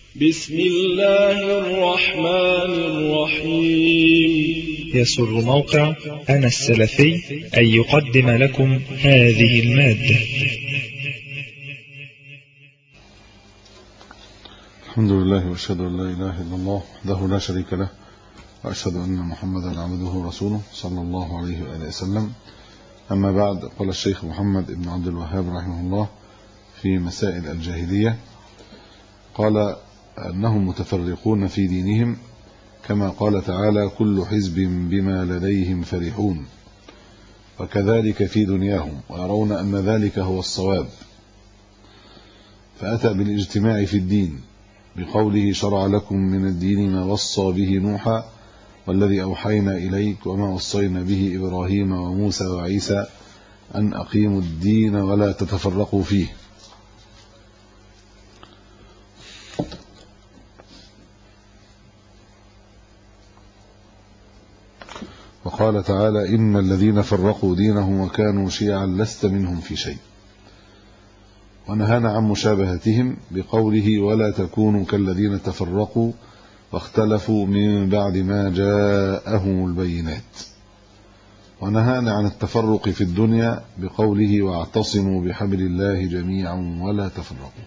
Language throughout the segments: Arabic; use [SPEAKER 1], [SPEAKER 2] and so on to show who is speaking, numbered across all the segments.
[SPEAKER 1] بسم الله الرحمن الرحيم.
[SPEAKER 2] يسر موقع أنا السلفي أن يقدم لكم هذه المادة.
[SPEAKER 3] الحمد لله وأشهد أن لا إله إلا الله وحده لا شريك له، وأشهد أن محمدا عبده ورسوله صلى الله عليه وآله وسلم. أما بعد، قال الشيخ محمد بن عبد الوهاب رحمه الله في مسائل الجاهلية، قال أنهم متفرقون في دينهم كما قال تعالى: كل حزب بما لديهم فرحون، وكذلك في دنياهم ويرون أن ذلك هو الصواب. فأتى بالاجتماع في الدين بقوله: شرع لكم من الدين ما وصى به نوحا والذي أوحينا إليك وما وصينا به إبراهيم وموسى وعيسى أن أقيموا الدين ولا تتفرقوا فيه. وقال تعالى: إن الذين فرقوا دينهم وكانوا شيعا لست منهم في شيء. ونهانا عن مشابهتهم بقوله: ولا تكونوا كالذين تفرقوا واختلفوا من بعد ما جاءهم البينات. ونهانا عن التفرق في الدنيا بقوله: واعتصموا بحبل الله جميعا ولا تفرقوا.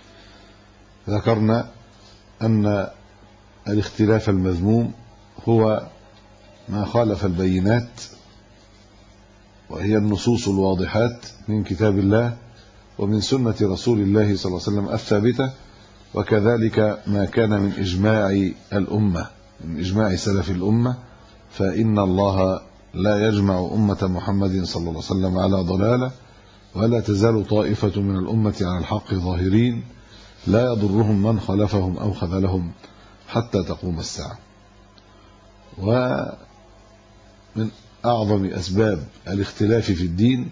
[SPEAKER 3] ذكرنا أن الاختلاف المذموم هو ما خالف البينات، وهي النصوص الواضحات من كتاب الله ومن سنة رسول الله صلى الله عليه وسلم الثابتة، وكذلك ما كان من إجماع الأمة، من إجماع سلف الأمة. فإن الله لا يجمع أمة محمد صلى الله عليه وسلم على ضلالة، ولا تزال طائفة من الأمة على الحق ظاهرين لا يضرهم من خلفهم أو خذلهم حتى تقوم الساعة. ومن أعظم أسباب الاختلاف في الدين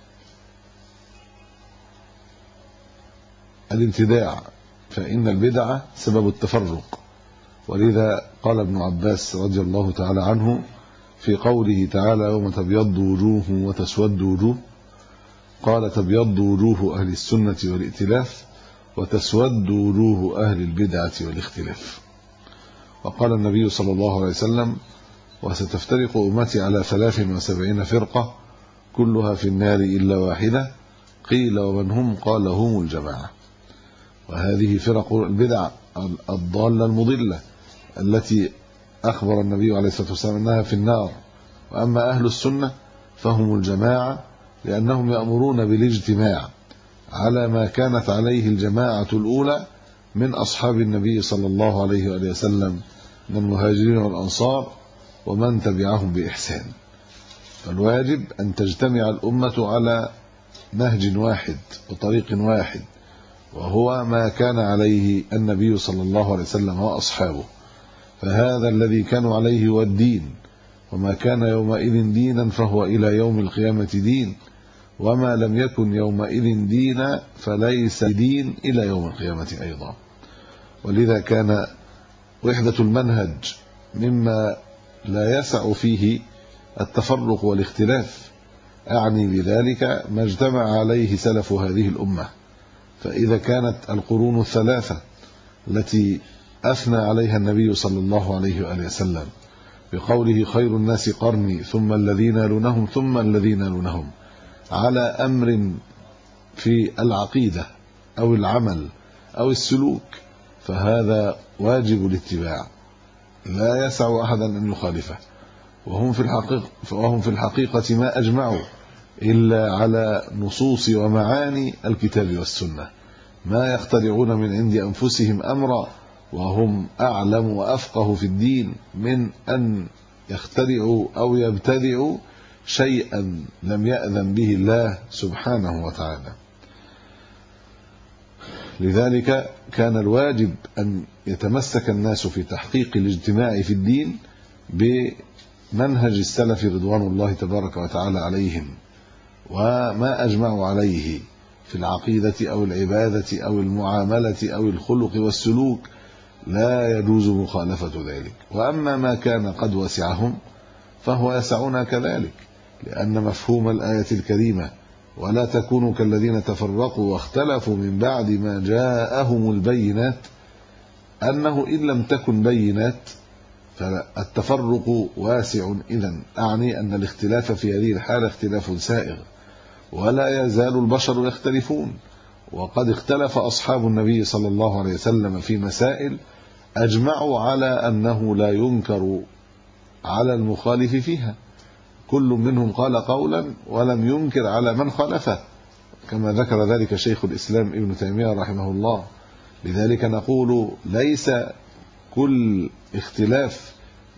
[SPEAKER 3] الابتداع، فإن البدعة سبب التفرق. ولذا قال ابن عباس رضي الله تعالى عنه في قوله تعالى: يوم تبيض وجوه وتسود وجوه، قال: تبيض وجوه أهل السنة والائتلاف وتسود وجوه أهل البدعة والاختلاف. وقال النبي صلى الله عليه وسلم: وستفترق أمتي على 73 فرقة كلها في النار إلا واحدة. قيل: ومن هم؟ قال: هم الجماعة. وهذه فرق البدع الضالة المضلة التي أخبر النبي عليه الصلاة والسلام أنها في النار. وأما أهل السنة فهم الجماعة، لأنهم يأمرون بالاجتماع على ما كانت عليه الجماعة الأولى من أصحاب النبي صلى الله عليه وآله وسلم من المهاجرين والأنصار ومن تبعهم بإحسان. فالواجب أن تجتمع الأمة على نهج واحد وطريق واحد، وهو ما كان عليه النبي صلى الله عليه وسلم وأصحابه. فهذا الذي كانوا عليه هو الدين، وما كان يومئذ دينا فهو إلى يوم القيامة دين، وما لم يكن يومئذ دينا فليس دين إلى يوم القيامة أيضا. ولذا كان وحدة المنهج مما لا يسع فيه التفرق والاختلاف، أعني بذلك ما اجتمع عليه سلف هذه الأمة. فإذا كانت القرون الثلاثة التي أثنى عليها النبي صلى الله عليه وآله وسلم بقوله: خير الناس قرني ثم الذين يلونهم ثم الذين يلونهم، على أمر في العقيدة أو العمل أو السلوك، فهذا واجب الاتباع، لا يسع أحدا أن يخالفه. وهم في الحقيقة ما أجمعوا إلا على نصوص ومعاني الكتاب والسنة، ما يخترعون من عند أنفسهم أمرا وهم أعلم وأفقه في الدين من أن يخترعوا أو يبتدعوا شيئا لم يأذن به الله سبحانه وتعالى. لذلك كان الواجب أن يتمسك الناس في تحقيق الاجتماع في الدين بمنهج السلف رضوان الله تبارك وتعالى عليهم، وما أجمعوا عليه في العقيدة أو العبادة أو المعاملة أو الخلق والسلوك لا يجوز مخالفة ذلك. وأما ما كان قد وسعهم فهو يسعنا كذلك، لأن مفهوم الآية الكريمة ولا تكونوا كالذين تفرقوا واختلفوا من بعد ما جاءهم البينات أنه إن لم تكن بينات فالتفرق واسع إذن، أعني أن الاختلاف في هذه الحالة اختلاف سائغ، ولا يزال البشر يختلفون. وقد اختلف أصحاب النبي صلى الله عليه وسلم في مسائل أجمعوا على أنه لا ينكر على المخالف فيها، كل منهم قال قولا ولم ينكر على من خالفه، كما ذكر ذلك شيخ الإسلام ابن تيمية رحمه الله. لذلك نقول ليس كل اختلاف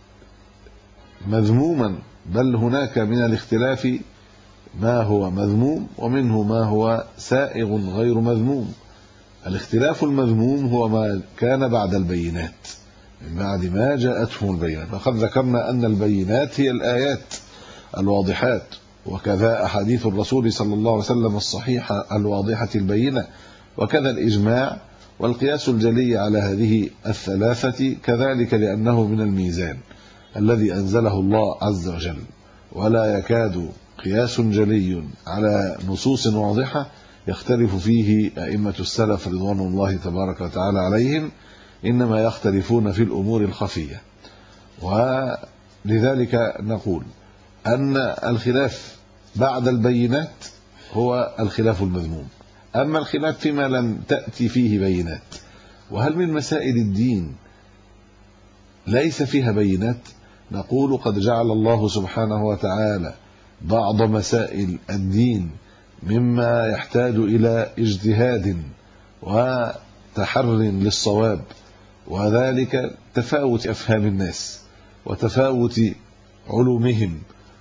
[SPEAKER 3] مذموما، بل هناك من الاختلاف ما هو مذموم ومنه ما هو سائغ غير مذموم. الاختلاف المذموم هو ما كان بعد البينات، من بعد ما جاءتهم البينات. وقد ذكرنا أن البينات هي الآيات الواضحات، وكذا أحاديث الرسول صلى الله عليه وسلم الصحيحة الواضحة البينة، وكذا الإجماع والقياس الجلي على هذه الثلاثة كذلك، لأنه من الميزان الذي أنزله الله عز وجل. ولا يكاد قياس جلي على نصوص واضحة يختلف فيه أئمة السلف رضوان الله تبارك وتعالى عليهم، إنما يختلفون في الأمور الخفية. ولذلك نقول أن الخلاف بعد البينات هو الخلاف المذموم. أما الخلاف فيما لم تأتي فيه بينات، وهل من مسائل الدين ليس فيها بينات؟ نقول قد جعل الله سبحانه وتعالى بعض مسائل الدين مما يحتاج إلى اجتهاد وتحر للصواب، وذلك تفاوت أفهام الناس وتفاوت علومهم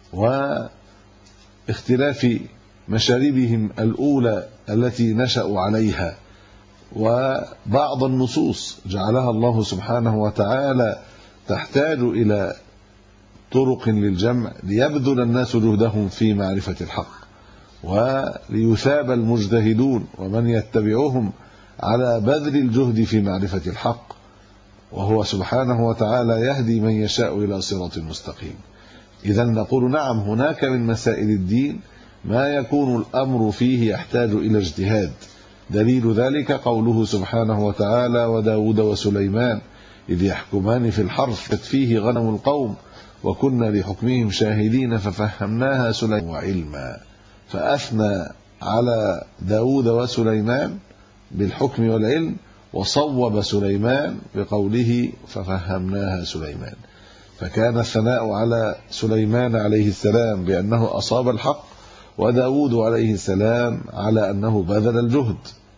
[SPEAKER 3] واختلاف مشاربهم الأولى التي نشأوا عليها. وبعض النصوص جعلها الله سبحانه وتعالى تحتاج إلى طرق للجمع ليبذل الناس جهدهم في معرفة الحق، وليثاب المجتهدون ومن يتبعهم على بذل الجهد في معرفة الحق، وهو سبحانه وتعالى يهدي من يشاء إلى صراط مستقيم. إذن نقول نعم، هناك من مسائل الدين ما يكون الأمر فيه يحتاج إلى اجتهاد. دليل ذلك قوله سبحانه وتعالى: وداود وسليمان إذ يحكمان في الحرث فيه غنم القوم وكنا لحكمهم شاهدين ففهمناها سليمان وعلما. فأثنى على داود وسليمان بالحكم والعلم، وصوب سليمان بقوله ففهمناها سليمان. فكان الثناء على سليمان عليه السلام بأنه أصاب الحق، وداود عليه السلام على أنه بذل الجهد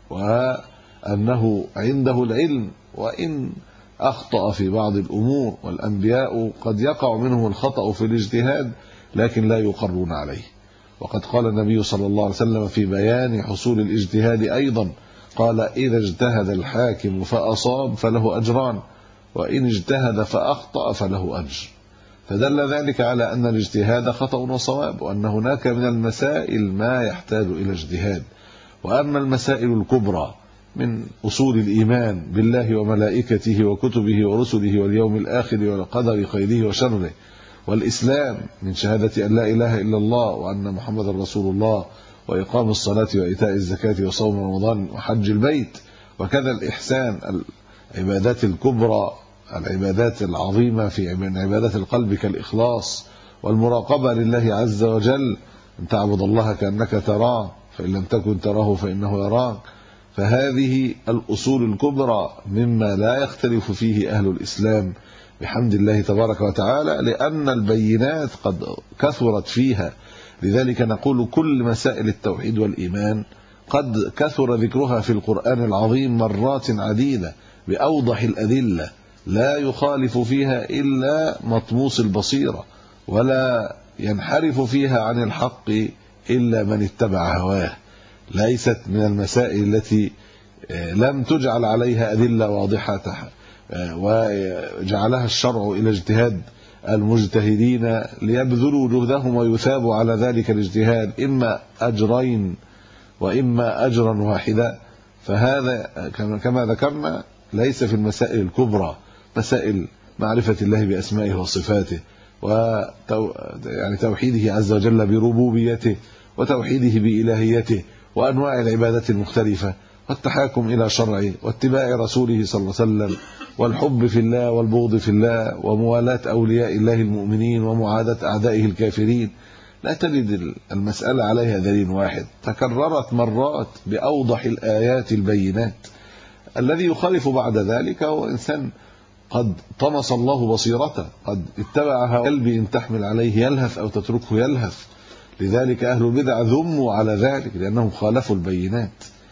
[SPEAKER 3] وأنه عنده العلم، وإن أخطأ في بعض الأمور، والأنبياء قد يقع منهم الخطأ في الاجتهاد لكن لا يقرون عليه. وقد قال النبي صلى الله عليه وسلم في بيان حصول الاجتهاد أيضا، قال: إذا اجتهد الحاكم فأصاب فله أجران، وإن اجتهد فأخطأ فله أجر. فدل ذلك على أن الاجتهاد خطأ وصواب، وأن هناك من المسائل ما يحتاج إلى اجتهاد. وأما المسائل الكبرى من أصول الإيمان بالله وملائكته وكتبه ورسله واليوم الآخر والقدر خيره وشره، والإسلام من شهادة أن لا إله إلا الله وأن محمد رسول الله، وإقام الصلاة وإيتاء الزكاة وصوم رمضان وحج البيت، وكذا الإحسان، العبادات الكبرى، العبادات العظيمة من عبادات القلب كالإخلاص والمراقبة لله عز وجل، أن تعبد الله كأنك تراه فإن لم تكن تراه فإنه يراك. فهذه الأصول الكبرى مما لا يختلف فيه أهل الإسلام بحمد الله تبارك وتعالى، لأن البينات قد كثرت فيها. لذلك نقول كل مسائل التوحيد والإيمان قد كثر ذكرها في القرآن العظيم مرات عديدة بأوضح الأدلة، لا يخالف فيها إلا مطموس البصيرة، ولا ينحرف فيها عن الحق إلا من اتبع هواه. ليست من المسائل التي لم تجعل عليها أدلة واضحة وجعلها الشرع إلى اجتهاد المجتهدين ليبذلوا جهدهم ويثابوا على ذلك الاجتهاد إما أجرين وإما أجرا واحدا. فهذا كما ذكرنا ليس في المسائل الكبرى، مسائل معرفة الله بأسمائه وصفاته، يعني توحيده عز وجل بربوبيته، وتوحيده بإلهيته، وأنواع العبادات المختلفة، والتحاكم إلى شرعه واتباع رسوله صلى الله عليه وسلم والحب في الله والبغض في الله وموالاة أولياء الله المؤمنين ومعاداة أعدائه الكافرين. لا تجد المسألة عليها دليل واحد، تكررت مرات بأوضح الآيات البينات. الذي يخالف بعد ذلك هو إنسان قد طمس الله بصيرته، قد اتبع هوى قلبي إن تحمل عليه يلهث أو تتركه يلهث. لذلك أهل البدع ذموا على ذلك لأنهم خالفوا البينات.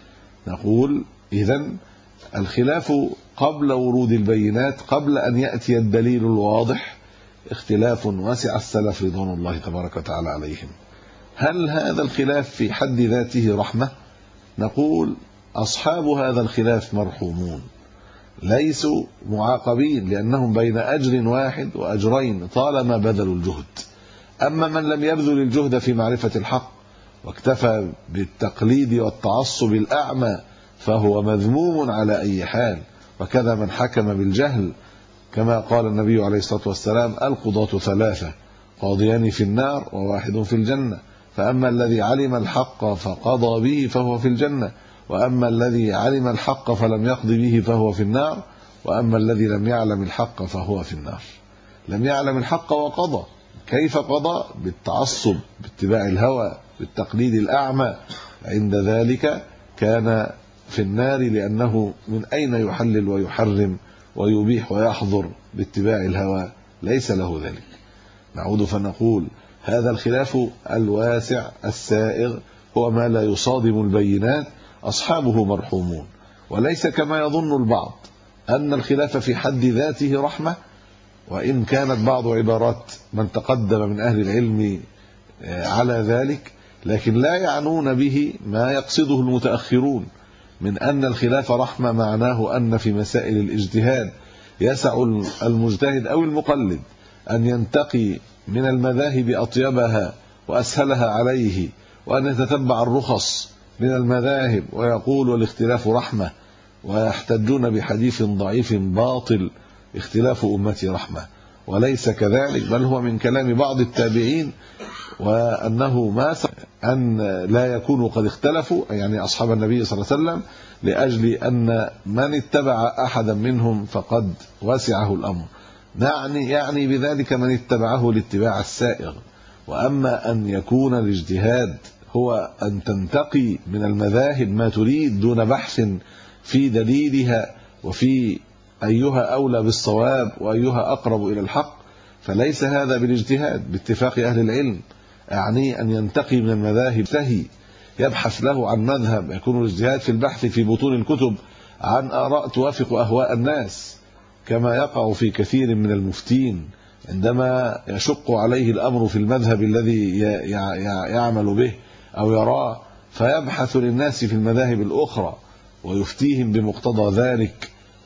[SPEAKER 3] نقول إذن الخلاف قبل ورود البينات، قبل أن يأتي الدليل الواضح، اختلاف واسع السلف رضوان الله تبارك وتعالى عليهم. هل هذا الخلاف في حد ذاته رحمة؟ نقول أصحاب هذا الخلاف مرحومون، ليسوا معاقبين، لأنهم بين أجر واحد وأجرين طالما بذلوا الجهد. أما من لم يبذل الجهد في معرفة الحق واكتفى بالتقليد والتعصب الأعمى فهو مذموم على أي حال. وكذا من حكم بالجهل، كما قال النبي عليه الصلاة والسلام: القضاة ثلاثة، قاضيان في النار وواحد في الجنة، فأما الذي علم الحق فقضى به فهو في الجنة، وأما الذي علم الحق فلم يقض به فهو في النار، وأما الذي لم يعلم الحق فهو في النار. لم يعلم الحق وقضى، كيف قضى؟ بالتعصب، باتباع الهوى، بالتقليد الأعمى، عند ذلك كان في النار، لأنه من أين يحلل ويحرم ويبيح ويحظر باتباع الهوى؟ ليس له ذلك. نعود فنقول هذا الخلاف الواسع السائغ هو ما لا يصادم البينات، أصحابه مرحومون. وليس كما يظن البعض أن الخلاف في حد ذاته رحمة، وإن كانت بعض عبارات من تقدم من أهل العلم على ذلك، لكن لا يعنون به ما يقصده المتأخرون من أن الخلاف رحمة. معناه أن في مسائل الاجتهاد يسع المجتهد أو المقلد أن ينتقي من المذاهب أطيبها وأسهلها عليه، وأن يتتبع الرخص من المذاهب ويقول والاختلاف رحمة، ويحتجون بحديث ضعيف باطل: اختلاف أمتي رحمة. وليس كذلك، بل هو من كلام بعض التابعين، وأنه ما أن لا يكونوا قد اختلفوا، يعني أصحاب النبي صلى الله عليه وسلم، لأجل أن من اتبع أحدا منهم فقد وسعه الأمر. يعني بذلك من اتبعه الاتباع السائغ. وأما أن يكون الاجتهاد هو أن تنتقي من المذاهب ما تريد دون بحث في دليلها وفي أيها أولى بالصواب وأيها أقرب إلى الحق، فليس هذا بالاجتهاد باتفاق أهل العلم. يعني أن ينتقي من المذاهب سهي، يبحث له عن مذهب، يكون الاجتهاد في البحث في بطون الكتب عن آراء توافق أهواء الناس، كما يقع في كثير من المفتين عندما يشق عليه الأمر في المذهب الذي يعمل به أو يراه، فيبحث للناس في المذاهب الأخرى ويفتيهم بمقتضى ذلك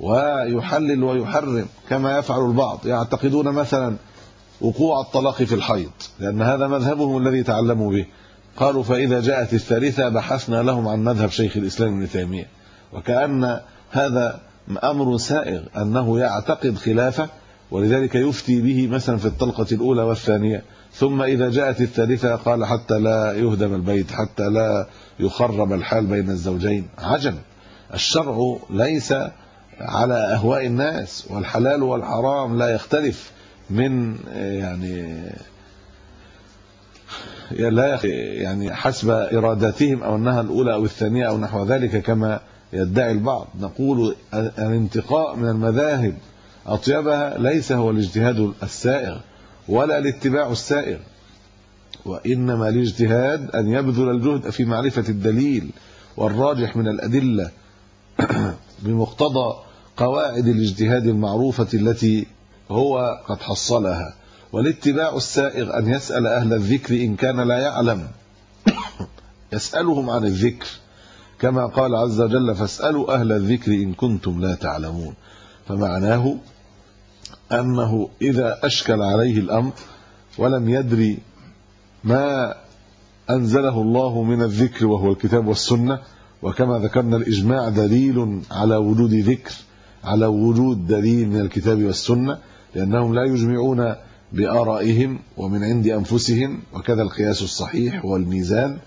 [SPEAKER 3] ويحلل ويحرم، كما يفعل البعض. يعتقدون مثلا وقوع الطلاق في الحيض لأن هذا مذهبهم الذي تعلموا به، قالوا فإذا جاءت الثالثة بحثنا لهم عن مذهب شيخ الإسلام ابن تيمية. وكأن هذا أمر سائغ أنه يعتقد خلافه، ولذلك يفتي به مثلا في الطلقة الأولى والثانية، ثم إذا جاءت الثالثة قال حتى لا يهدم البيت، حتى لا يخرب الحال بين الزوجين. عجب! الشرع ليس على أهواء الناس، والحلال والحرام لا يختلف من يعني حسب إراداتهم، أو أنها الأولى أو الثانية أو نحو ذلك كما يدعي البعض. نقول الانتقاء من المذاهب أطيبها ليس هو الاجتهاد السائغ ولا الاتباع السائغ، وإنما الاجتهاد أن يبذل الجهد في معرفة الدليل والراجح من الأدلة بمقتضى قواعد الاجتهاد المعروفة التي هو قد حصلها. والاتباع السائغ أن يسأل أهل الذكر إن كان لا يعلم، يسألهم عن الذكر، كما قال عز وجل: فاسألوا أهل الذكر إن كنتم لا تعلمون. فمعناه أنه إذا أشكل عليه الأمر ولم يدري ما أنزله الله من الذكر وهو الكتاب والسنة، وكما ذكرنا الإجماع دليل على وجود ذكر، على وجود دليل من الكتاب والسنة، لأنهم لا يجمعون بآرائهم ومن عند أنفسهم، وكذا القياس الصحيح والميزان.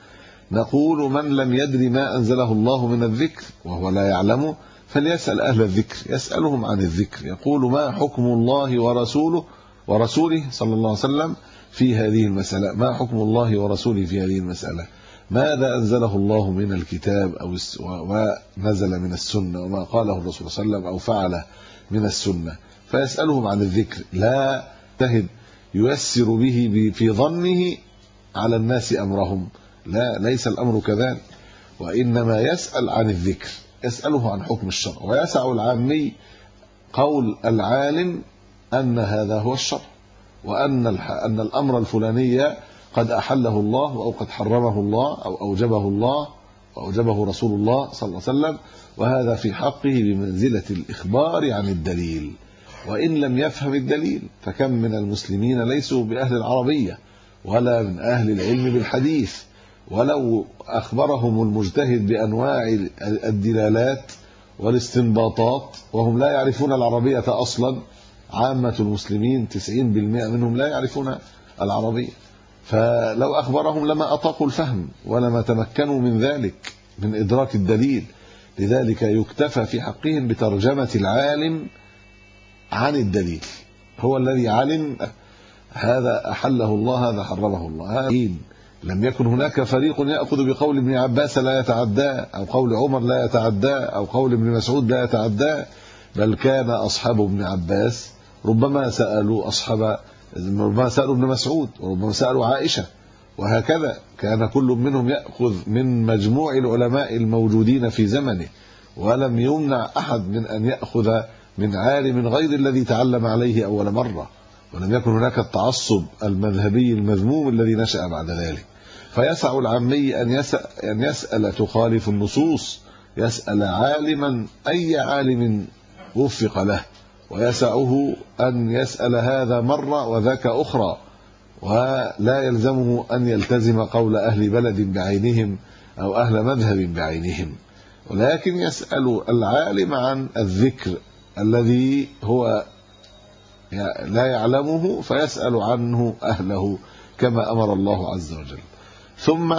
[SPEAKER 3] نقول من لم يدر ما أنزله الله من الذكر وهو لا يعلمه فليسأل أهل الذكر، يسألهم عن الذكر، يقول ما حكم الله ورسوله صلى الله عليه وسلم في هذه المسألة، ما حكم الله ورسوله في هذه المسألة، ماذا أنزله الله من الكتاب ونزل من السنة، وما قاله الرسول صلى الله عليه وسلم أو فعله من السنة، فيسألهم عن الذكر، لا تهد ييسر به في ظنه على الناس أمرهم، لا، ليس الأمر كذلك، وإنما يسأل عن الذكر، يسأله عن حكم الشرع. ويسع العامي قول العالم أن هذا هو الشرع، وأن الأمر الفلاني قد أحله الله أو قد حرمه الله أو أوجبه الله وأوجبه رسول الله صلى الله عليه وسلم، وهذا في حقه بمنزلة الإخبار عن الدليل. وإن لم يفهم الدليل، فكم من المسلمين ليسوا بأهل العربية ولا من أهل العلم بالحديث، ولو أخبرهم المجتهد بأنواع الدلالات والاستنباطات وهم لا يعرفون العربية أصلا، عامة المسلمين 90% منهم لا يعرفون العربية، فلو أخبرهم لما أطاقوا الفهم ولما تمكنوا من ذلك من إدراك الدليل. لذلك يكتفى في حقهم بترجمة العالم عن الدليل، هو الذي علم هذا أحله الله هذا حرمه الله. لم يكن هناك فريق يأخذ بقول ابن عباس لا يتعدى، أو قول عمر لا يتعدى، أو قول ابن مسعود لا يتعدى، بل كان أصحاب ابن عباس ربما سألوا ابن مسعود، وربما سألوا عائشة، وهكذا كان كل منهم يأخذ من مجموع العلماء الموجودين في زمنه، ولم يمنع أحد من أن يأخذ من عالم غير الذي تعلم عليه أول مرة، ولم يكن هناك التعصب المذهبي المذموم الذي نشأ بعد ذلك. فيسع العامي أن يسأل تخالف النصوص، يسأل عالما أي عالم وفق له، ويسعه أن يسأل هذا مرة وذاك أخرى، ولا يلزمه أن يلتزم قول أهل بلد بعينهم أو أهل مذهب بعينهم، ولكن يسأل العالم عن الذكر الذي هو لا يعلمه، فيسأل عنه أهله كما أمر الله عز وجل. ثم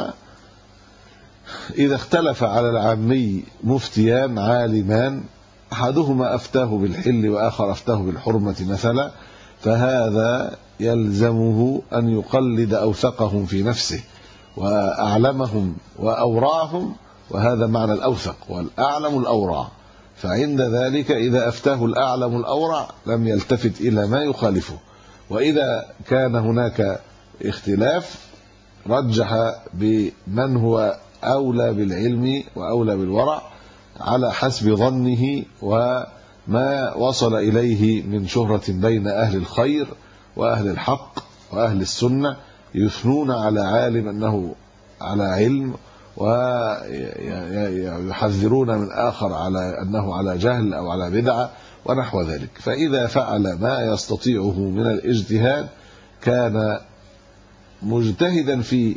[SPEAKER 3] إذا اختلف على العامي مفتيان عالمان، أحدهما أفتاه بالحل وآخر أفتاه بالحرمة مثلا، فهذا يلزمه أن يقلد أوثقهم في نفسه وأعلمهم وأورعهم، وهذا معنى الأوثق، والأعلم الأورع. فعند ذلك إذا أفتاه الأعلم الأورع لم يلتفت إلى ما يخالفه، وإذا كان هناك اختلاف رجح بمن هو أولى بالعلم وأولى بالورع على حسب ظنه وما وصل إليه من شهرة بين أهل الخير وأهل الحق وأهل السنة، يثنون على عالم أنه على علم، ويحذرون من آخر على أنه على جهل أو على بدعة ونحو ذلك. فإذا فعل ما يستطيعه من الاجتهاد كان مجتهدا في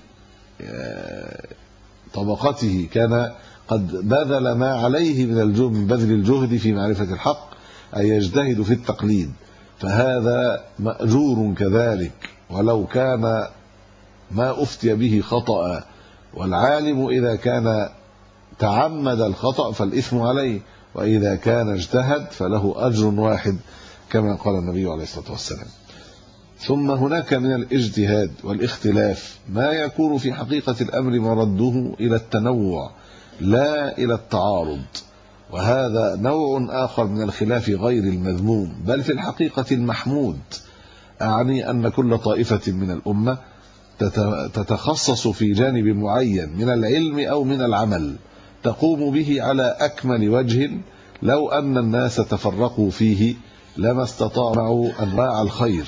[SPEAKER 3] طبقته، كان قد بذل ما عليه من بذل الجهد في معرفة الحق، أي يجتهد في التقليد، فهذا مأجور كذلك ولو كان ما أفتي به خطأ. والعالم إذا كان تعمد الخطأ فالإثم عليه، وإذا كان اجتهد فله أجر واحد كما قال النبي عليه الصلاة والسلام. ثم هناك من الاجتهاد والاختلاف ما يكون في حقيقة الأمر مرده إلى التنوع لا إلى التعارض، وهذا نوع آخر من الخلاف غير المذموم بل في الحقيقة المحمود. أعني أن كل طائفة من الأمة تتخصص في جانب معين من العلم أو من العمل تقوم به على أكمل وجه، لو أن الناس تفرقوا فيه لما استطاعوا أنواع الخير.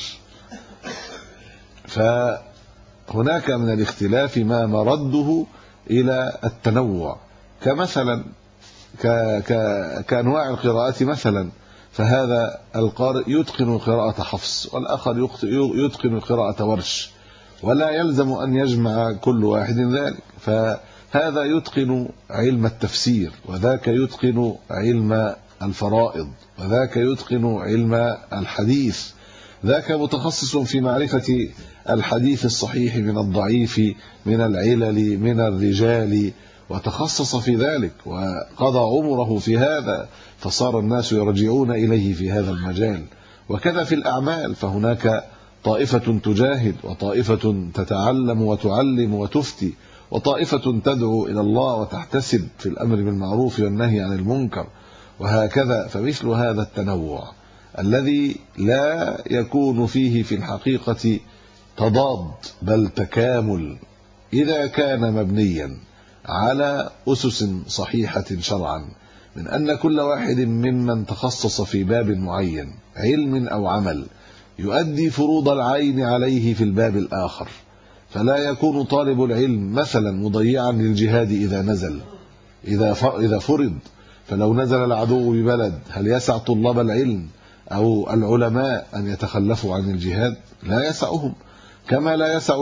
[SPEAKER 3] فهناك من الاختلاف ما مرده إلى التنوع، كمثلا كأنواع القراءات مثلا، فهذا القارئ يتقن قراءة حفص والآخر يتقن قراءة ورش، ولا يلزم أن يجمع كل واحد ذلك، فهذا يتقن علم التفسير، وذاك يتقن علم الفرائض، وذاك يتقن علم الحديث، ذاك متخصص في معرفة الحديث الصحيح من الضعيف، من العلل، من الرجال، وتخصص في ذلك وقضى عمره في هذا، فصار الناس يرجعون إليه في هذا المجال. وكذا في الأعمال، فهناك طائفة تجاهد، وطائفة تتعلم وتعلم وتفتي، وطائفة تدعو إلى الله وتحتسب في الأمر بالمعروف والنهي عن المنكر، وهكذا. فمثل هذا التنوع الذي لا يكون فيه في الحقيقة تضاد بل تكامل، إذا كان مبنيا على أسس صحيحة شرعا، من أن كل واحد ممن تخصص في باب معين علم أو عمل يؤدي فروض العين عليه في الباب الآخر، فلا يكون طالب العلم مثلا مضيعا للجهاد إذا نزل، إذا فرض. فلو نزل العدو ببلد، هل يسع طلاب العلم أو العلماء أن يتخلفوا عن الجهاد؟ لا يسعهم. كما لا يسع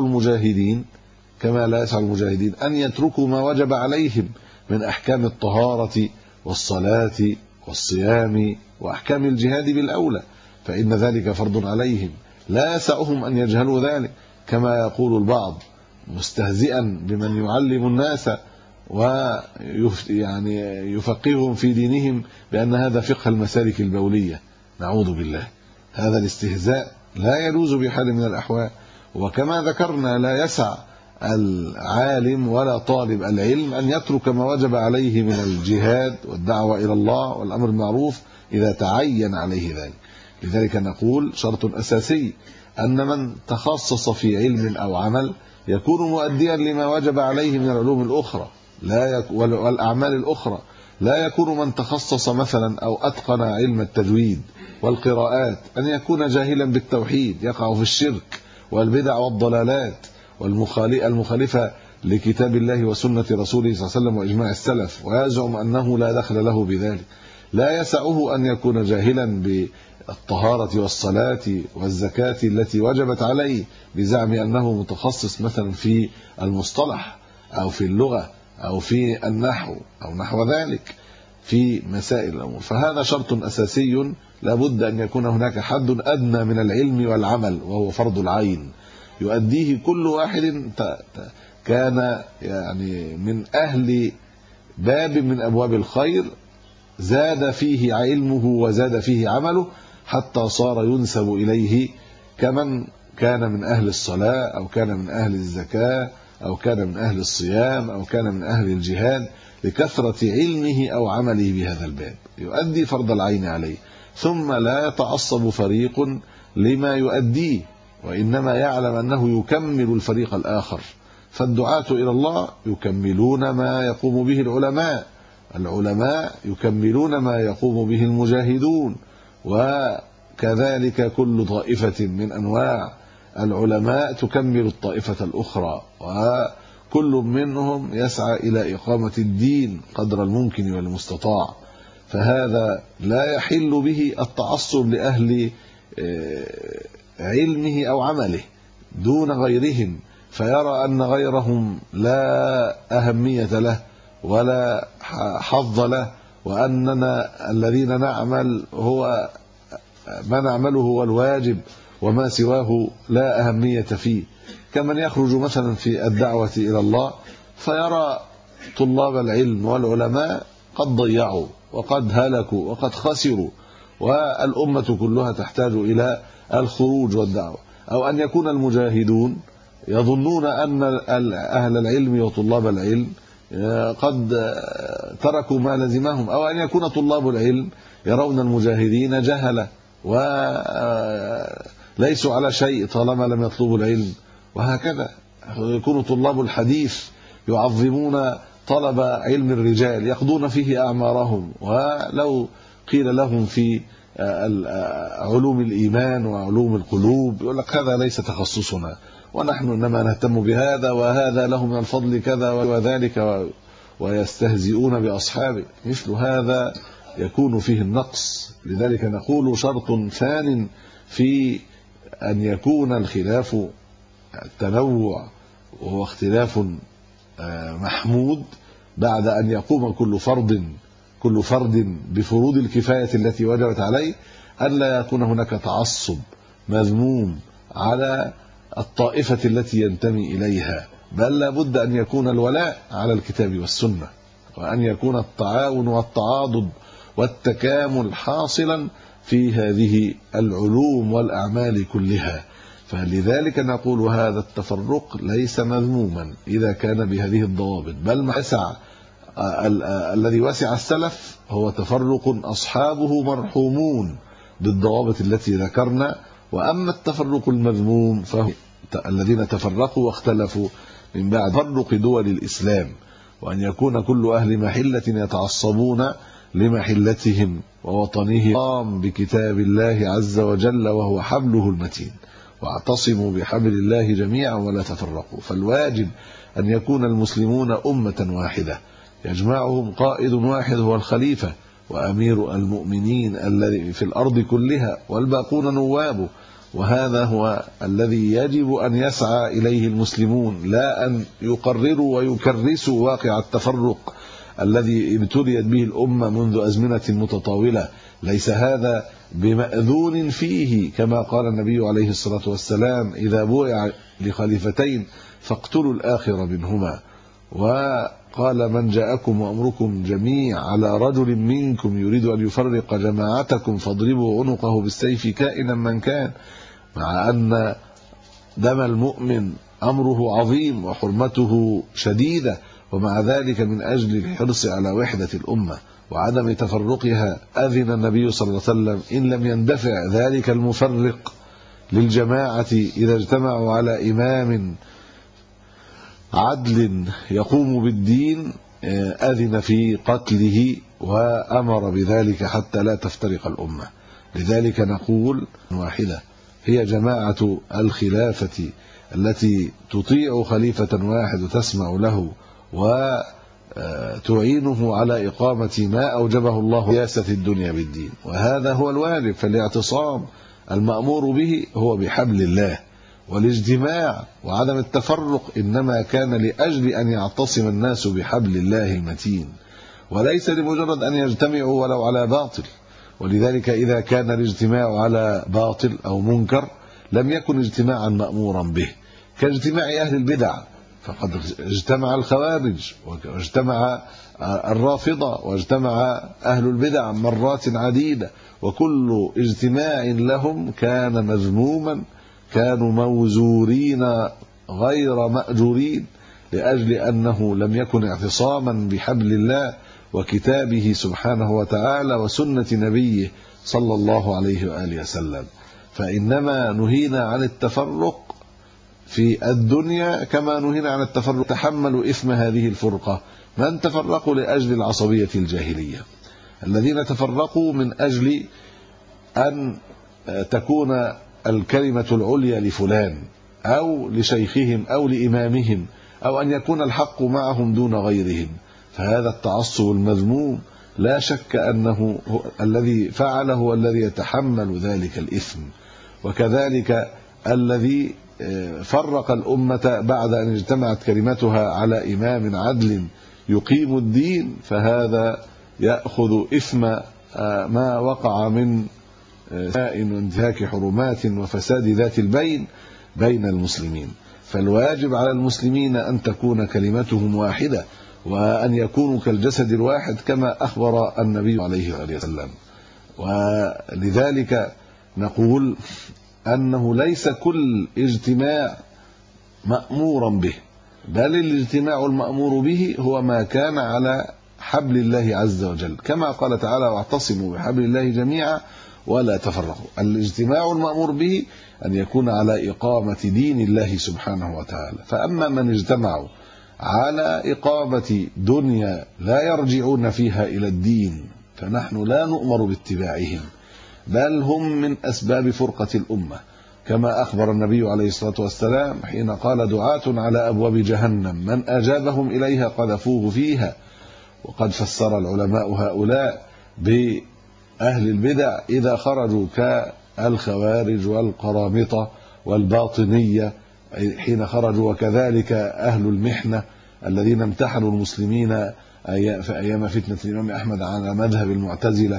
[SPEAKER 3] المجاهدين أن يتركوا ما وجب عليهم من أحكام الطهارة والصلاة والصيام وأحكام الجهاد بالأولى، فإن ذلك فرض عليهم. لا يسعهم أن يجهلوا ذلك، كما يقول البعض مستهزئا بمن يعلم الناس ويفقههم في دينهم بأن هذا فقه المسالك البولية. نعوذ بالله، هذا الاستهزاء لا يجوز بحال من الأحوال. وكما ذكرنا، لا يسع العالم ولا طالب العلم أن يترك ما وجب عليه من الجهاد والدعوة إلى الله والأمر بالمعروف إذا تعين عليه ذلك. لذلك نقول شرط أساسي أن من تخصص في علم أو عمل يكون مؤديا لما وجب عليه من العلوم الأخرى والأعمال الأخرى. لا يكون من تخصص مثلا أو أتقن علم التجويد والقراءات أن يكون جاهلا بالتوحيد، يقع في الشرك والبدع والضلالات المخالفة لكتاب الله وسنة رسوله صلى الله عليه وسلم وإجماع السلف، ويزعم أنه لا دخل له بذلك. لا يسعه أن يكون جاهلا بالطهارة والصلاة والزكاة التي وجبت عليه بزعم أنه متخصص مثلا في المصطلح أو في اللغة أو في النحو أو نحو ذلك في مسائل الأمور. فهذا شرط أساسي، لابد أن يكون هناك حد أدنى من العلم والعمل، وهو فرض العين يؤديه كل واحد كان من أهل باب من أبواب الخير، زاد فيه علمه وزاد فيه عمله حتى صار ينسب إليه كمن كان من أهل الصلاة أو كان من أهل الزكاة أو كان من أهل الصيام أو كان من أهل الجهاد، لكثرة علمه أو عمله بهذا الباب يؤدي فرض العين عليه. ثم لا يتعصب فريق لما يؤديه، وإنما يعلم أنه يكمل الفريق الآخر. فالدعاة إلى الله يكملون ما يقوم به العلماء يكملون ما يقوم به المجاهدون، وكذلك كل طائفة من أنواع العلماء تكمل الطائفة الأخرى، وكل منهم يسعى إلى إقامة الدين قدر الممكن والمستطاع. فهذا لا يحل به التعصب لأهل علمه أو عمله دون غيرهم، فيرى أن غيرهم لا أهمية له ولا حظ له، وأننا الذين نعمل هو ما نعمله هو الواجب وما سواه لا أهمية فيه. كمن يخرج مثلا في الدعوة إلى الله فيرى طلاب العلم والعلماء قد ضيعوا وقد هلكوا وقد خسروا، والأمة كلها تحتاج إلى الخروج والدعوة. أو أن يكون المجاهدون يظنون أن أهل العلم وطلاب العلم قد تركوا ما لزمهم، أو أن يكون طلاب العلم يرون المجاهدين جهلة وليسوا على شيء طالما لم يطلبوا العلم. وهكذا يكون طلاب الحديث يعظمون طلب علم الرجال، يقضون فيه أعمارهم، ولو قيل لهم في علوم الإيمان وعلوم القلوب يقول لك هذا ليس تخصصنا، ونحن إنما نهتم بهذا، وهذا له من الفضل كذا وذلك، ويستهزئون بأصحابه. مثل هذا يكون فيه النقص. لذلك نقول شرط ثان في أن يكون الخلاف التنوع، وهو اختلاف محمود، بعد أن يقوم كل فرد بفروض الكفاية التي وجبت عليه، أن لا يكون هناك تعصب مذموم على الطائفة التي ينتمي إليها، بل لا بد أن يكون الولاء على الكتاب والسنة، وأن يكون التعاون والتعاضد والتكامل حاصلا في هذه العلوم والأعمال كلها. فلذلك نقول هذا التفرق ليس مذموما إذا كان بهذه الضوابط، بل ما يسع الذي وسع السلف هو تفرق أصحابه مرحومون بالضوابط التي ذكرنا. وأما التفرق المذموم فهو الذين تفرقوا واختلفوا من بعد تفرق دول الإسلام، وأن يكون كل أهل محلة يتعصبون لمحلتهم ووطنهم قام بكتاب الله عز وجل وهو حبله المتين، واعتصموا بحبل الله جميعا ولا تفرقوا. فالواجب أن يكون المسلمون أمة واحدة يجمعهم قائد واحد هو الخليفة وأمير المؤمنين الذي في الأرض كلها، والباقون نوابه. وهذا هو الذي يجب أن يسعى إليه المسلمون، لا أن يقرروا ويكرسوا واقع التفرق الذي ابتليت به الأمة منذ أزمنة متطاولة. ليس هذا بمأذون فيه، كما قال النبي عليه الصلاة والسلام: إذا بويع لخليفتين فاقتلوا الآخر منهما. وقال: من جاءكم وأمركم جميع على رجل منكم يريد أن يفرق جماعتكم فاضربوا عنقه بالسيف كائنا من كان. مع أن دم المؤمن أمره عظيم وحرمته شديدة، ومع ذلك من أجل الحرص على وحدة الأمة وعدم تفرقها أذن النبي صلى الله عليه وسلم إن لم يندفع ذلك المفرق للجماعة إذا اجتمعوا على إمام عدل يقوم بالدين أذن في قتله وأمر بذلك حتى لا تفترق الأمة. لذلك نقول واحدة هي جماعة الخلافة التي تطيع خليفة واحد وتسمع له وتعينه على إقامة ما أوجبه الله سياسة الدنيا بالدين، وهذا هو الواجب. فالاعتصام المأمور به هو بحبل الله، والاجتماع وعدم التفرق إنما كان لأجل أن يعتصم الناس بحبل الله المتين، وليس لمجرد أن يجتمعوا ولو على باطل. ولذلك إذا كان الاجتماع على باطل أو منكر لم يكن اجتماعا مأمورا به، كاجتماع أهل البدع، فقد اجتمع الخوارج واجتمع الرافضة واجتمع أهل البدع مرات عديدة، وكل اجتماع لهم كان مذموما، كانوا موزورين غير مأجورين، لأجل أنه لم يكن اعتصاما بحبل الله وكتابه سبحانه وتعالى وسنة نبيه صلى الله عليه وآله وسلم. فإنما نهينا عن التفرق في الدنيا كما نهينا عن التفرق. تحملوا إثم هذه الفرقة من تفرقوا لأجل العصبية الجاهلية، الذين تفرقوا من أجل أن تكون الكلمة العليا لفلان أو لشيخهم أو لإمامهم، أو أن يكون الحق معهم دون غيرهم. فهذا التعصب المذموم لا شك أنه الذي فعله والذي يتحمل ذلك الإثم. وكذلك الذي فرق الأمة بعد أن اجتمعت كلمتها على إمام عدل يقيم الدين، فهذا يأخذ إثم ما وقع من وانتهاك حرمات وفساد ذات البين بين المسلمين. فالواجب على المسلمين أن تكون كلمتهم واحدة، وأن يكونوا كالجسد الواحد كما أخبر النبي عليه وسلم. ولذلك نقول أنه ليس كل اجتماع مأمورا به، بل الاجتماع المأمور به هو ما كان على حبل الله عز وجل، كما قال تعالى: واعتصموا بحبل الله جميعا ولا تفرقوا. الاجتماع المأمور به أن يكون على إقامة دين الله سبحانه وتعالى. فأما من اجتمعوا على إقامة دنيا لا يرجعون فيها إلى الدين فنحن لا نؤمر باتباعهم، بل هم من أسباب فرقة الأمة، كما أخبر النبي عليه الصلاة والسلام حين قال: دعاة على أبواب جهنم من أجابهم إليها قذفوه فيها. وقد فسر العلماء هؤلاء بأهل البدع إذا خرجوا كالخوارج والقرامطة والباطنية حين خرجوا، وكذلك أهل المحنة الذين امتحنوا المسلمين في أيام فتنة الإمام أحمد على مذهب المعتزلة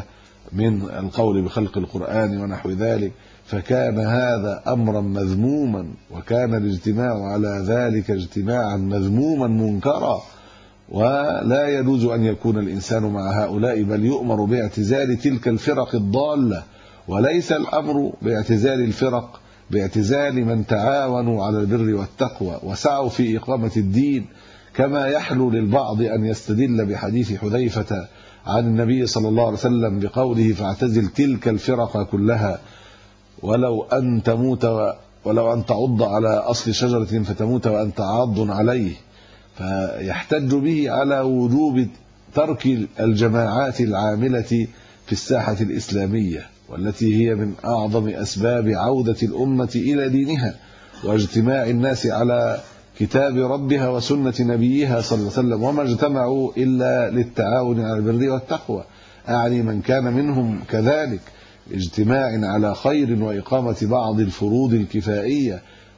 [SPEAKER 3] من القول بخلق القرآن ونحو ذلك، فكان هذا أمرا مذموما، وكان الاجتماع على ذلك اجتماعا مذموما منكرا، ولا يجوز أن يكون الإنسان مع هؤلاء، بل يؤمر باعتزال تلك الفرق الضالة. وليس الأمر باعتزال الفرق باعتزال من تعاونوا على البر والتقوى وسعوا في إقامة الدين، كما يحلو للبعض أن يستدل بحديث حذيفة عن النبي صلى الله عليه وسلم بقوله فاعتزل تلك الفرق كلها ولو أن تموت ولو أن تعض على أصل شجرة فتموت وأنت عاض عليه، فيحتج به على وجوب ترك الجماعات العاملة في الساحة الإسلامية، والتي هي من أعظم أسباب عودة الأمة إلى دينها واجتماع الناس على كتاب ربها وسنة نبيها صلى الله عليه وسلم، وما اجتمعوا إلا للتعاون على البر والتقوى. أعني من كان منهم كذلك اجتماع على خير وإقامة بعض الفروض الكفائية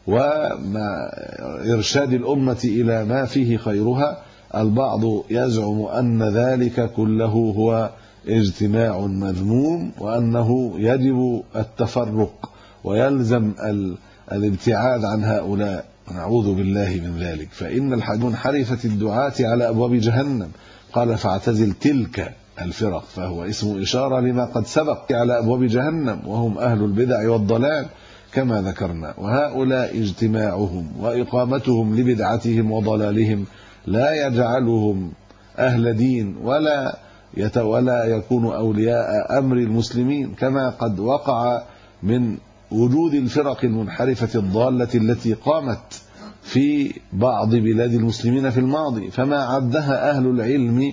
[SPEAKER 3] وإرشاد الأمة إلى ما فيه خيرها. البعض يزعم أن ذلك كله هو اجتماع مذموم، وأنه يجب التفرق ويلزم الابتعاد عن هؤلاء، نعوذ بالله من ذلك. فإن المنحرفة الدعاة على أبواب جهنم، قال فاعتزل تلك الفرق، فهو اسم إشارة لما قد سبق على أبواب جهنم، وهم أهل البدع والضلال كما ذكرنا. وهؤلاء اجتماعهم وإقامتهم لبدعتهم وضلالهم لا يجعلهم أهل دين ولا يكون أولياء أمر المسلمين، كما قد وقع من وجود الفرق المنحرفة الضالة التي قامت في بعض بلاد المسلمين في الماضي، فما عدها أهل العلم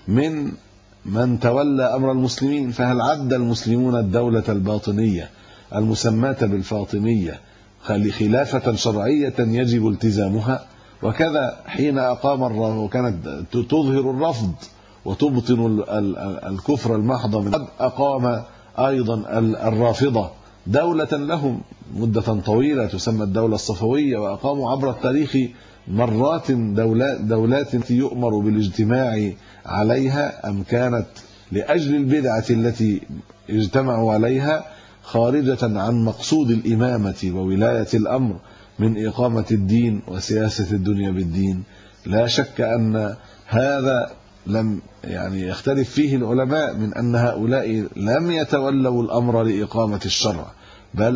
[SPEAKER 3] من تولى أمر المسلمين. فهل عد المسلمون الدولة الباطنية المسماة بالفاطمية خلافة شرعية يجب التزامها؟ وكذا حين أقام وكانت تظهر الرفض وتبطن الكفر المحض، من قد أقام أيضا الرافضة دولة لهم مدة طويلة تسمى الدولة الصفوية، وأقاموا عبر التاريخ مرات دولات يؤمر بالاجتماع عليها، أم كانت لأجل البدعة التي اجتمعوا عليها خارجة عن مقصود الإمامة وولاية الأمر من إقامة الدين وسياسة الدنيا بالدين؟ لا شك أن هذا لم يختلف فيه العلماء، من أن هؤلاء لم يتولوا الأمر لإقامة الشرع، بل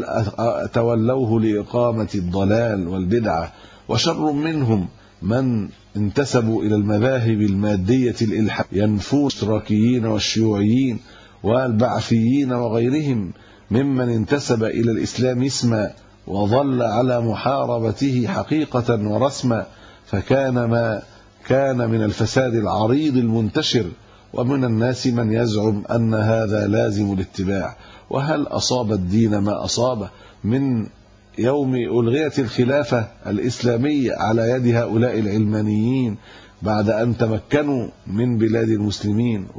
[SPEAKER 3] تولوه لإقامة الضلال والبدعة. وشر منهم من انتسبوا إلى المذاهب المادية الإلحاد، ينفون الاشتراكيين والشيوعيين والبعثيين وغيرهم ممن انتسب إلى الإسلام اسما وظل على محاربته حقيقة ورسما، فكان ما كان من الفساد العريض المنتشر. ومن الناس من يزعم أن هذا لازم الاتباع. وهل أصاب الدين ما أصابه من يوم ألغيت الخلافة الإسلامية على يد هؤلاء العلمانيين بعد أن تمكنوا من بلاد المسلمين،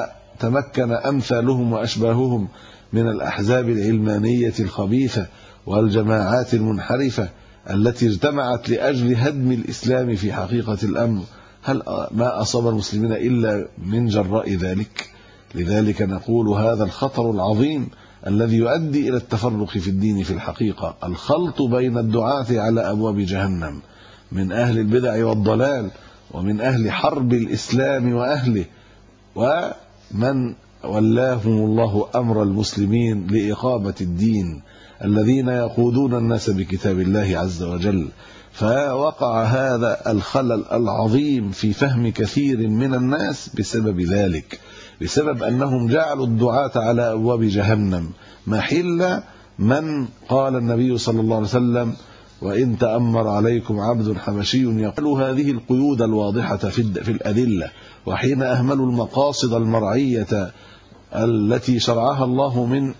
[SPEAKER 3] وتمكن أمثالهم وأشباههم من الأحزاب العلمانية الخبيثة والجماعات المنحرفة التي اجتمعت لأجل هدم الإسلام في حقيقة الأمر؟ هل ما أصاب المسلمين إلا من جراء ذلك؟ لذلك نقول هذا الخطر العظيم الذي يؤدي إلى التفرق في الدين في الحقيقة، الخلط بين الدعاة على أبواب جهنم من أهل البدع والضلال ومن أهل حرب الإسلام وأهله، ومن ولاهم الله أمر المسلمين لإقامة الدين الذين يقودون الناس بكتاب الله عز وجل. فوقع هذا الخلل العظيم في فهم كثير من الناس بسبب ذلك، بسبب أنهم جعلوا الدعاة على أبواب جهنم محل من قال النبي صلى الله عليه وسلم وإن تأمر عليكم عبد حبشي يقول هذه القيود الواضحة في الأدلة. وحين أهملوا المقاصد المرعية التي شرعها الله من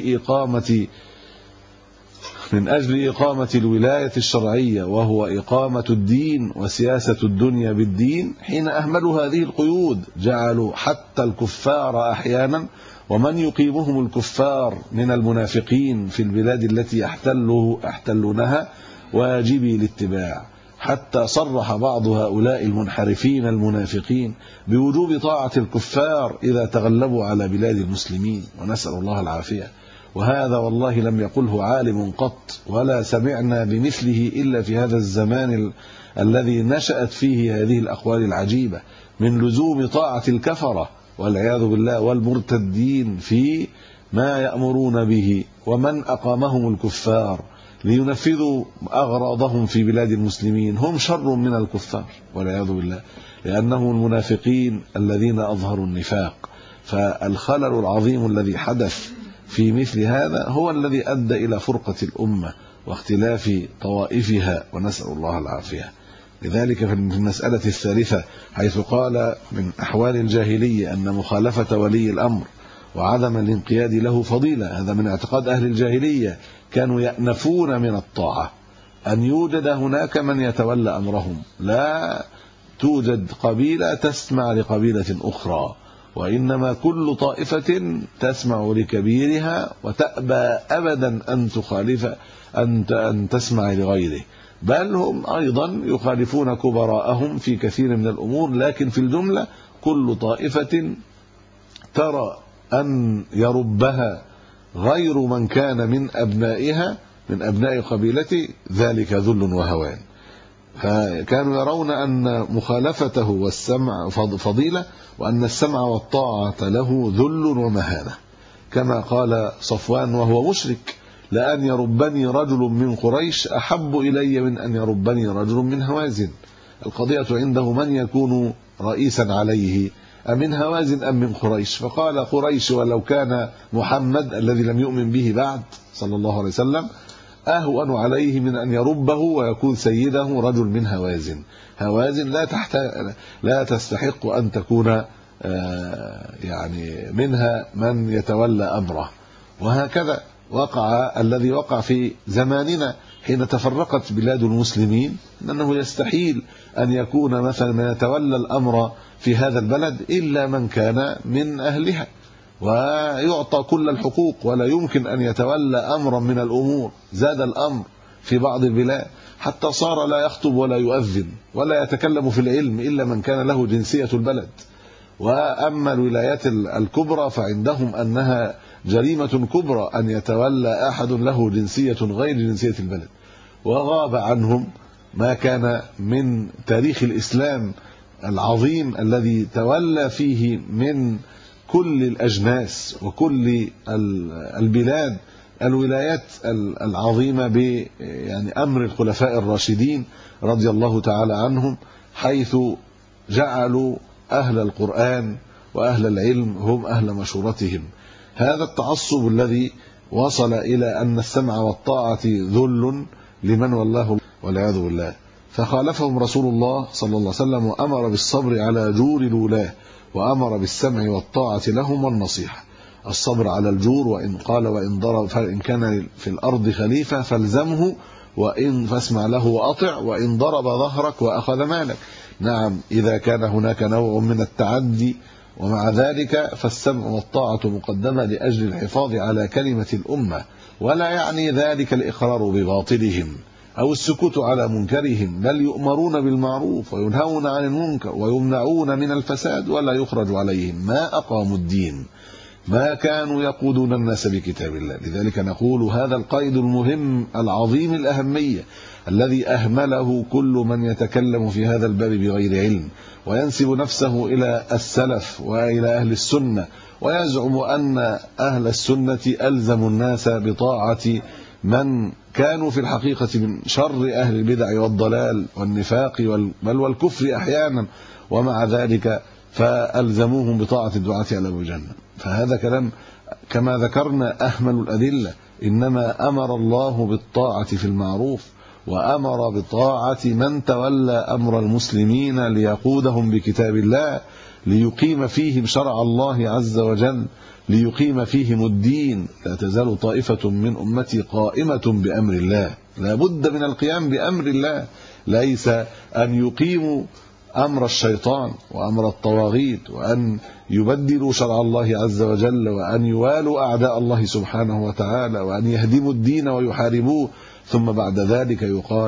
[SPEAKER 3] أجل إقامة الولاية الشرعية، وهو إقامة الدين وسياسة الدنيا بالدين، حين أهملوا هذه القيود جعلوا حتى الكفار أحيانا ومن يقيمهم الكفار من المنافقين في البلاد التي احتلونها واجبي الاتباع. حتى صرح بعض هؤلاء المنحرفين المنافقين بوجوب طاعة الكفار إذا تغلبوا على بلاد المسلمين، ونسأل الله العافية. وهذا والله لم يقله عالم قط، ولا سمعنا بمثله إلا في هذا الزمان الذي نشأت فيه هذه الأقوال العجيبة من لزوم طاعة الكفرة والعياذ بالله والمرتدين في ما يأمرون به، ومن أقامهم الكفار لينفذوا أغراضهم في بلاد المسلمين هم شر من الكفار والعياذ بالله، لأنهم المنافقين الذين أظهروا النفاق. فالخلل العظيم الذي حدث في مثل هذا هو الذي أدى إلى فرقة الأمة واختلاف طوائفها، ونسأل الله العافية. لذلك في المسألة الثالثة حيث قال من أحوال الجاهلية أن مخالفة ولي الأمر وعدم الانقياد له فضيلة، هذا من اعتقاد أهل الجاهلية، كانوا يأنفون من الطاعة أن يوجد هناك من يتولى أمرهم، لا توجد قبيلة تسمع لقبيلة أخرى، وإنما كل طائفة تسمع لكبيرها وتأبى أبدا أن تخالف أن تسمع لغيره، بل هم أيضا يخالفون كبراءهم في كثير من الأمور، لكن في الجملة كل طائفة ترى أن يربها غير من كان من أبنائها من أبناء قبيلته ذلك ذل وهوان. فكانوا يرون أن مخالفته والسمع فضيلة، وأن السمع والطاعة له ذل ومهانة، كما قال صفوان وهو مشرك: لأن يربني رجل من قريش أحب إلي من أن يربني رجل من هوازن. القضية عنده من يكون رئيسا عليه، أمن هوازن أم من قريش؟ فقال قريش ولو كان محمد الذي لم يؤمن به بعد صلى الله عليه وسلم أهون عليه من أن يربه ويكون سيده رجل من هوازن. هوازن لا تستحق أن تكون يعني منها من يتولى أمره. وهكذا وقع الذي وقع في زماننا حين تفرقت بلاد المسلمين، أنه يستحيل أن يكون مثلا من يتولى الأمر في هذا البلد إلا من كان من أهلها ويعطى كل الحقوق، ولا يمكن أن يتولى أمرا من الأمور. زاد الأمر في بعض البلاد حتى صار لا يخطب ولا يؤذن ولا يتكلم في العلم إلا من كان له جنسية البلد. وأما الولايات الكبرى فعندهم أنها جريمة كبرى أن يتولى أحد له جنسية غير جنسية البلد، وغاب عنهم ما كان من تاريخ الإسلام العظيم الذي تولى فيه من كل الأجناس وكل البلاد الولايات العظيمة يعني أمر الخلفاء الراشدين رضي الله تعالى عنهم، حيث جعلوا أهل القرآن وأهل العلم هم أهل مشورتهم. هذا التعصب الذي وصل إلى أن السمع والطاعة ذل لمن والله والعياذ بالله، فخالفهم رسول الله صلى الله عليه وسلم وأمر بالصبر على جور الولاة، وأمر بالسمع والطاعة لهم والنصيحة. الصبر على الجور، وإن قال وإن ضرب فإن كان في الأرض خليفة فالزمه وإن فاسمع له وأطع وإن ضرب ظهرك وأخذ مالك. نعم إذا كان هناك نوع من التعدي، ومع ذلك فالسمع والطاعة مقدمة لأجل الحفاظ على كلمة الأمة، ولا يعني ذلك الإقرار بباطلهم أو السكوت على منكرهم، بل يؤمرون بالمعروف وينهون عن المنكر ويمنعون من الفساد ولا يخرج عليهم ما أقاموا الدين، ما كانوا يقودون الناس بكتاب الله. لذلك نقول هذا القيد المهم العظيم الأهمية الذي أهمله كل من يتكلم في هذا الباب بغير علم وينسب نفسه إلى السلف وإلى أهل السنة، ويزعم أن أهل السنة ألزموا الناس بطاعة من كانوا في الحقيقة من شر أهل البدع والضلال والنفاق بل والكفر أحيانا، ومع ذلك فألزموهم بطاعة الدعاة على أبو جهنم. فهذا كلام كما ذكرنا أهمل الأدلة. إنما أمر الله بالطاعة في المعروف، وأمر بطاعة من تولى أمر المسلمين ليقودهم بكتاب الله، ليقيم فيهم شرع الله عز وجل، ليقيم فيهم الدين. لا تزال طائفة من أمتي قائمة بأمر الله. لا بد من القيام بأمر الله، ليس أن يقيموا أمر الشيطان وأمر الطواغيت وأن يبدلوا شرع الله عز وجل وأن يوالوا أعداء الله سبحانه وتعالى وأن يهدموا الدين ويحاربوه، ثم بعد ذلك يقال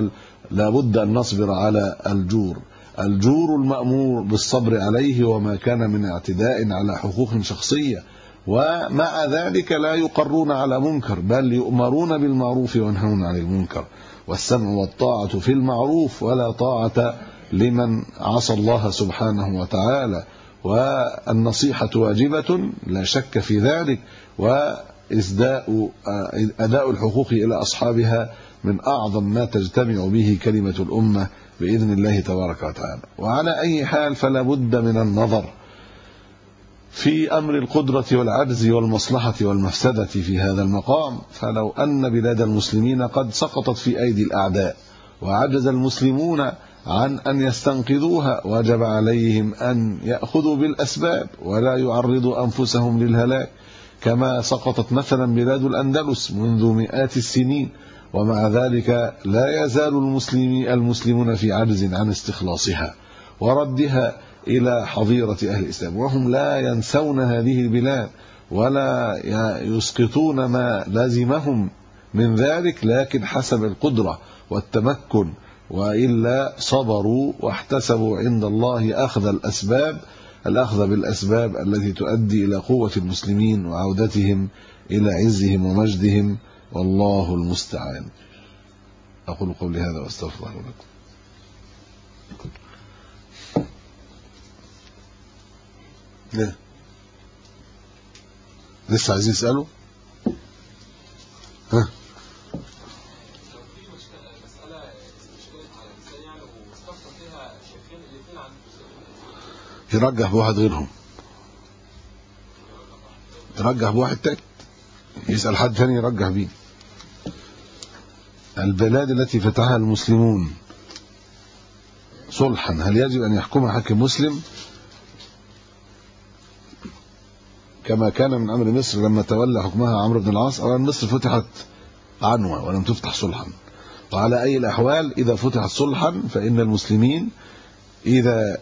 [SPEAKER 3] لا بد أن نصبر على الجور المأمور بالصبر عليه وما كان من اعتداء على حقوق شخصية، ومع ذلك لا يقرون على منكر، بل يؤمرون بالمعروف وينهون عن المنكر، والسمع والطاعة في المعروف ولا طاعة لمن عصى الله سبحانه وتعالى، والنصيحة واجبة لا شك في ذلك، وأداء الحقوق إلى أصحابها من أعظم ما تجتمع به كلمة الأمة بإذن الله تبارك وتعالى. وعلى أي حال فلا بد من النظر في أمر القدرة والعجز والمصلحة والمفسدة في هذا المقام. فلو أن بلاد المسلمين قد سقطت في أيدي الأعداء وعجز المسلمون عن أن يستنقذوها، وجب عليهم أن يأخذوا بالأسباب ولا يعرضوا أنفسهم للهلاك، كما سقطت مثلا بلاد الأندلس منذ مئات السنين، ومع ذلك لا يزال المسلمون في عجز عن استخلاصها وردها إلى حظيرة أهل الإسلام، وهم لا ينسون هذه البلاد ولا يسقطون ما لازمهم من ذلك، لكن حسب القدرة والتمكن، وإلا صبروا واحتسبوا عند الله الأخذ بالأسباب التي تؤدي إلى قوة المسلمين وعودتهم إلى عزهم ومجدهم، والله المستعان. أقول قولي هذا واستغفر الله لكم. لا لسه عايزين يسألوا؟ ها يرجح بواحد غيرهم، يرجح بواحد تاني، يسأل حد ثاني يرجح بيه. البلاد التي فتحها المسلمون صلحا هل يجب أن يحكمها حاكم مسلم كما كان من أمر مصر لما تولى حكمها عمرو بن العاص؟ أولا مصر فتحت عنوة ولم تفتح صلحا، وعلى أي الأحوال إذا فتحت صلحا فإن المسلمين إذا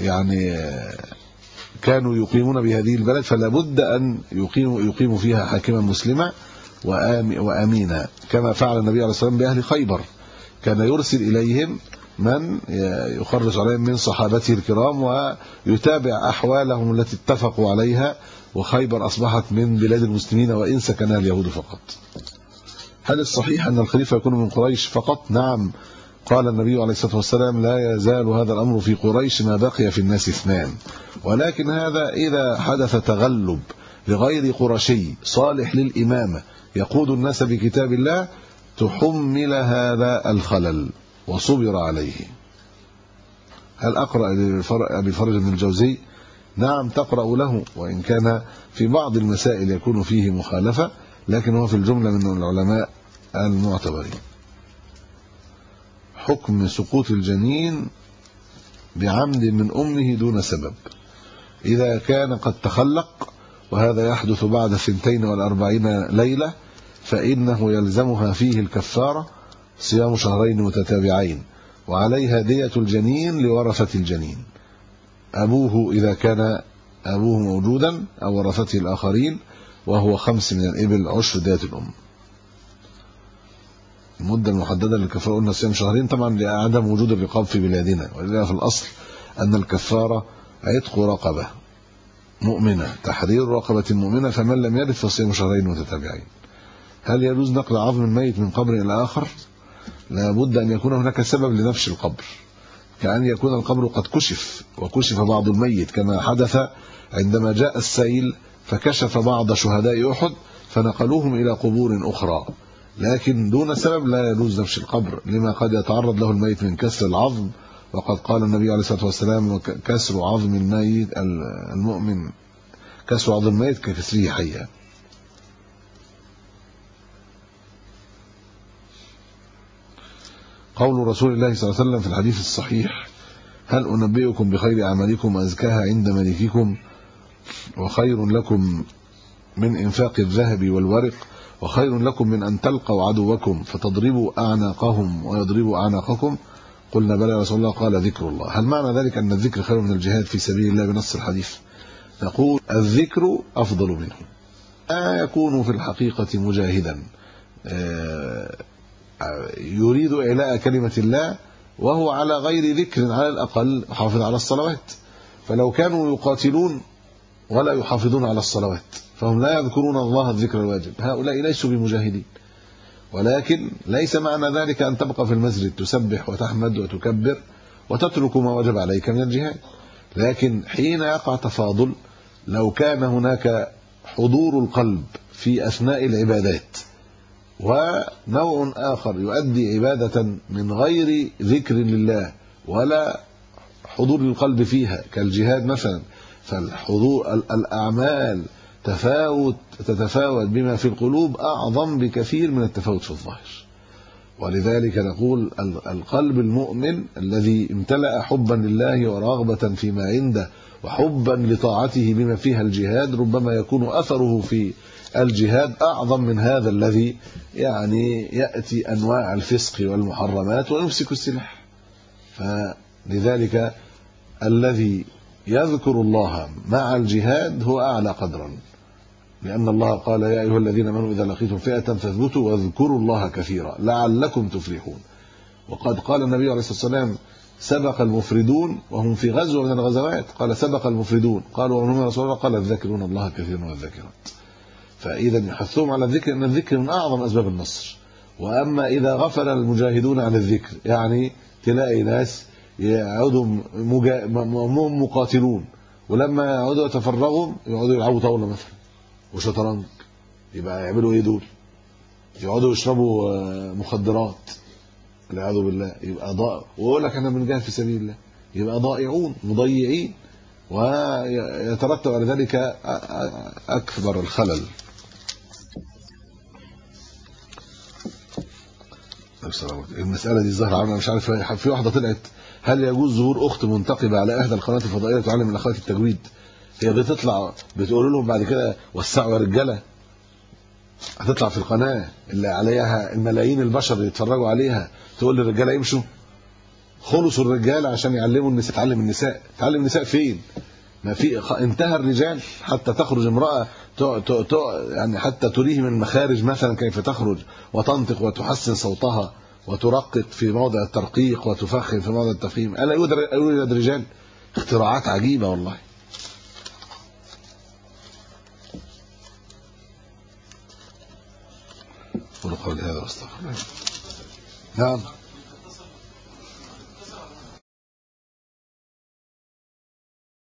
[SPEAKER 3] كانوا يقيمون بهذه البلد فلا بد أن يقيموا فيها حاكما مسلما وأمينا، كما فعل النبي عليه الصلاة والسلام بأهل خيبر، كان يرسل إليهم من يخرج عليهم من صحابته الكرام ويتابع أحوالهم التي اتفقوا عليها، وخيبر أصبحت من بلاد المسلمين وإن سكنها اليهود فقط. هل الصحيح أن الخليفة يكون من قريش فقط؟ نعم، قال النبي عليه الصلاة والسلام لا يزال هذا الأمر في قريش ما بقي في الناس اثنان، ولكن هذا إذا حدث تغلب لغير قرشي صالح للإمامة يقود الناس بكتاب الله تحمل هذا الخلل وصبر عليه. هل أقرأ لأبي فرج بن الجوزي؟ نعم تقرأ له، وإن كان في بعض المسائل يكون فيه مخالفة، لكن هو في الجملة من العلماء المعتبرين. حكم سقوط الجنين بعمد من أمه دون سبب إذا كان قد تخلق، وهذا يحدث بعد 42 ليلة، فإنه يلزمها فيه الكفارة صيام شهرين متتابعين، وعليها دية الجنين لورثة الجنين، أبوه إذا كان أبوه موجودا أو ورثته الآخرين، وهو 5 من الإبل عشر دية الأم. المدة المحددة للكفارة قلنا صيام شهرين، طبعا لعدم وجود الرقاب في بلادنا، وإلا في الأصل أن الكفارة عتق رقبة مؤمنة، تحرير رقبة مؤمنة، فمن لم يرث فصيام شهرين متتابعين. هل يجوز نقل عظم الميت من قبر إلى آخر؟ لا بد أن يكون هناك سبب لنفش القبر، كأن يكون القبر قد كشف وكشف بعض الميت، كما حدث عندما جاء السيل فكشف بعض شهداء أحد فنقلوهم إلى قبور أخرى، لكن دون سبب لا يجوز نفش القبر، لما قد يتعرض له الميت من كسر العظم، وقد قال النبي عليه الصلاة والسلام كسر عظم الميت المؤمن كسر عظم الميت ككسره حيا. قول رسول الله صلى الله عليه وسلم في الحديث الصحيح: هل أنبئكم بخير أعمالكم وأزكاها عند ملككم وخير لكم من إنفاق الذهب والورق وخير لكم من أن تلقوا عدوكم فتضربوا أعناقهم ويضربوا أعناقكم؟ قلنا بلى يا رسول الله. قال: ذكر الله. هل معنى ذلك أن الذكر خير من الجهاد في سبيل الله بنص الحديث؟ نقول الذكر أفضل منه، يكون في الحقيقة مجاهدا يريد إعلاء كلمة الله وهو على غير ذكر على الأقل حافظ على الصلوات. فلو كانوا يقاتلون ولا يحافظون على الصلوات فهم لا يذكرون الله الذكر الواجب، هؤلاء ليسوا بمجاهدين. ولكن ليس معنى ذلك أن تبقى في المسجد تسبح وتحمد وتكبر وتترك ما وجب عليك من الجهاد. لكن حين يقع تفاضل، لو كان هناك حضور القلب في أثناء العبادات ونوع آخر يؤدي عبادة من غير ذكر لله ولا حضور القلب فيها كالجهاد مثلا، فالحضور الأعمال تتفاوت بما في القلوب أعظم بكثير من التفاوت في الظاهر. ولذلك نقول القلب المؤمن الذي امتلأ حبا لله ورغبة فيما عنده وحبا لطاعته بما فيها الجهاد، ربما يكون أثره في الجهاد أعظم من هذا الذي يعني يأتي أنواع الفسق والمحرمات ويمسك السلاح. فلذلك الذي يذكر الله مع الجهاد هو أعلى قدرا، لأن الله قال يا أيها الذين آمنوا إذا لقيتم فئة فاثبتوا واذكروا الله كثيرا لعلكم تفلحون. وقد قال النبي عليه الصلاة والسلام سبق المفردون وهم في غزوة من الغزوات، قال سبق المفردون، قالوا ومن هم يا رسول الله؟ قال الذاكرون الله كثيرا والذاكرات. فإذا يحثهم على الذكر، أن الذكر من أعظم أسباب النصر. وأما إذا غفل المجاهدون عن الذكر، يعني تلاقي ناس يقعدوا مقاتلون ولما يقعدوا يتفرغوا يقعدوا يلعبوا طاولة مثلا وشطرنج، يبقى يعملوا ايه دول؟ يقعدوا يشربوا مخدرات والعياذ بالله، يبقى ضائع. ويقول لك احنا بنجاهد في سبيل الله، يبقى ضائعون مضيعين، ويترتب على ذلك اكبر الخلل. المسألة دي ظاهرة عامة، مش عارف، في واحدة طلعت هل يجوز ظهور أخت منتقبة على إحدى القنوات الفضائية تعلم الأخوات التجويد؟ هي بتطلع بتقول لهم بعد كده وسعوا يا رجالة، هتطلع في القناة اللي عليها الملايين البشر اللي يتفرجوا عليها تقول للرجالة يمشوا، خلصوا الرجالة عشان يعلموا النساء. تعلم النساء، تعلم النساء فين؟ ما في، انتهى الرجال حتى تخرج امرأة يعني حتى تريهم المخارج مثلا كيف تخرج وتنطق وتحسن صوتها وترقق في موضع الترقيق وتفخم في موضع التفخيم. ألا يوجد رجال؟ اختراعات عجيبة والله. قولوا قولي هذا واستغفر الله. نعم.